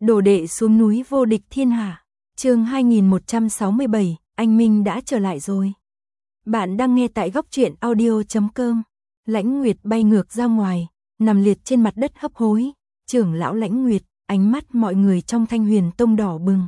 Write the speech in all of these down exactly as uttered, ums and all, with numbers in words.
Đồ đệ xuống núi vô địch thiên hạ. Chương hai nghìn một trăm sáu mươi bảy, anh Minh đã trở lại rồi. Bạn đang nghe tại góc truyện audio chấm com. Lãnh Nguyệt bay ngược ra ngoài, nằm liệt trên mặt đất hấp hối. Trưởng lão Lãnh Nguyệt, ánh mắt mọi người trong Thanh Huyền Tông đỏ bừng.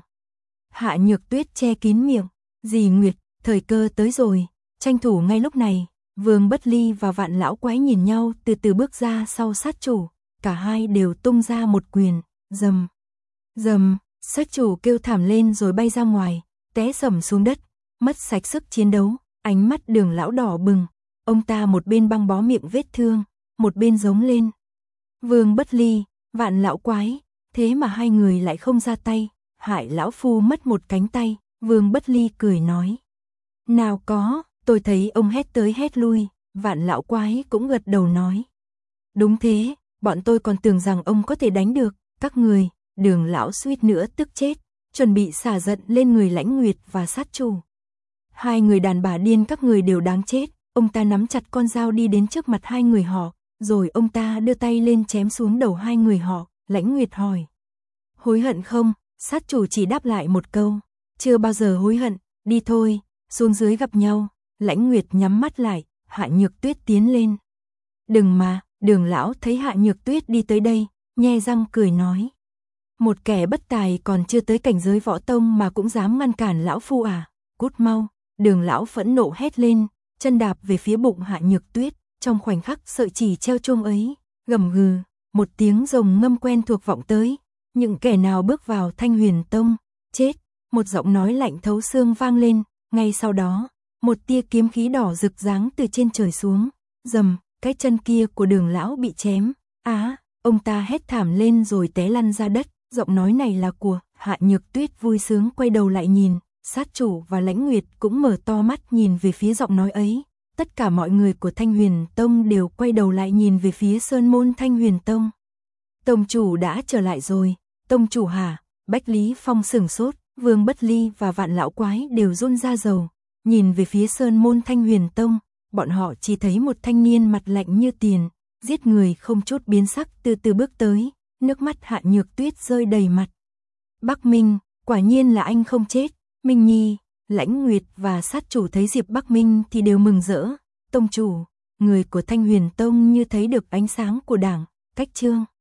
Hạ Nhược Tuyết che kín miệng, "Dì Nguyệt, thời cơ tới rồi." Tranh thủ ngay lúc này, Vương Bất Ly và Vạn lão quái nhìn nhau từ từ bước ra sau sát chủ, cả hai đều tung ra một quyền, rầm, rầm, sát chủ kêu thảm lên rồi bay ra ngoài, té sầm xuống đất, mất sạch sức chiến đấu, ánh mắt Đường lão đỏ bừng, ông ta một bên băng bó miệng vết thương, một bên giống lên. Vương Bất Ly, Vạn lão quái, thế mà hai người lại không ra tay, hại lão phu mất một cánh tay. Vương Bất Ly cười nói, "Nào có, tôi thấy ông hét tới hét lui." Vạn lão quái cũng gật đầu nói, "Đúng thế, bọn tôi còn tưởng rằng ông có thể đánh được các người." Đường lão suýt nữa tức chết, chuẩn bị xả giận lên người Lãnh Nguyệt và sát chủ. "Hai người đàn bà điên các người đều đáng chết." Ông ta nắm chặt con dao đi đến trước mặt hai người họ, rồi ông ta đưa tay lên chém xuống đầu hai người họ. Lãnh Nguyệt hỏi, "Hối hận không?" Sát chủ chỉ đáp lại một câu, "Chưa bao giờ hối hận, đi thôi, xuống dưới gặp nhau." Lãnh Nguyệt nhắm mắt lại, Hạ Nhược Tuyết tiến lên. "Đừng mà." Đường lão thấy Hạ Nhược Tuyết đi tới đây, nhe răng cười nói, "Một kẻ bất tài còn chưa tới cảnh giới võ tông mà cũng dám ngăn cản lão phu à, cút mau." Đường lão phẫn nộ hét lên, chân đạp về phía bụng Hạ Nhược Tuyết, trong khoảnh khắc sợi chỉ treo chuông ấy, gầm gừ, một tiếng rồng ngâm quen thuộc vọng tới. "Những kẻ nào bước vào Thanh Huyền Tông, chết." Một giọng nói lạnh thấu xương vang lên, ngay sau đó, một tia kiếm khí đỏ rực giáng từ trên trời xuống, rầm, cái chân kia của Đường lão bị chém. Á, ông ta hét thảm lên rồi té lăn ra đất. Giọng nói này là của Hạ Nhược Tuyết vui sướng quay đầu lại nhìn, sát chủ và Lãnh Nguyệt cũng mở to mắt nhìn về phía giọng nói ấy. Tất cả mọi người của Thanh Huyền Tông đều quay đầu lại nhìn về phía sơn môn Thanh Huyền Tông. "Tông chủ đã trở lại rồi." "Tông chủ hả?" Bách Lý Phong sửng sốt, Vương Bất Ly và Vạn lão quái đều run ra rầu, nhìn về phía sơn môn Thanh Huyền Tông, bọn họ chỉ thấy một thanh niên mặt lạnh như tiền, giết người không chút biến sắc từ từ bước tới, nước mắt Hạ Nhược Tuyết rơi đầy mặt. "Bắc Minh, quả nhiên là anh không chết." "Minh Nhi." Lãnh Nguyệt và sát chủ thấy Diệp Bắc Minh thì đều mừng rỡ. "Tông chủ." Người của Thanh Huyền Tông như thấy được ánh sáng của đảng, cách chương.